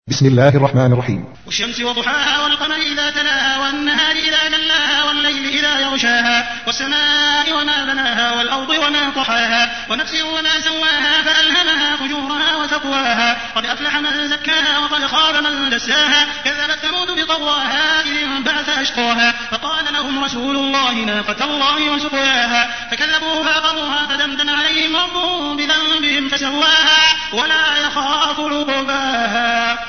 بسم الله الرحمن الرحيم. والشمس وضحاها والقمر إذا تلاها والنهار إذا جلاها والليل إذا يغشاها والسماء وما بناها والأرض وما طحاها ونفس وما سواها فألهمها فجورها وتقواها قد أفلح من زكاها وقد خاب من دساها كذبت ثمود بطغواها إذ انبعث أشقاها فقال لهم رسول الله ناقة الله وسقياها فكذبوه فعقروها فدمدم عليهم ربهم بذنبهم فسواها ولا يخاف عقباها.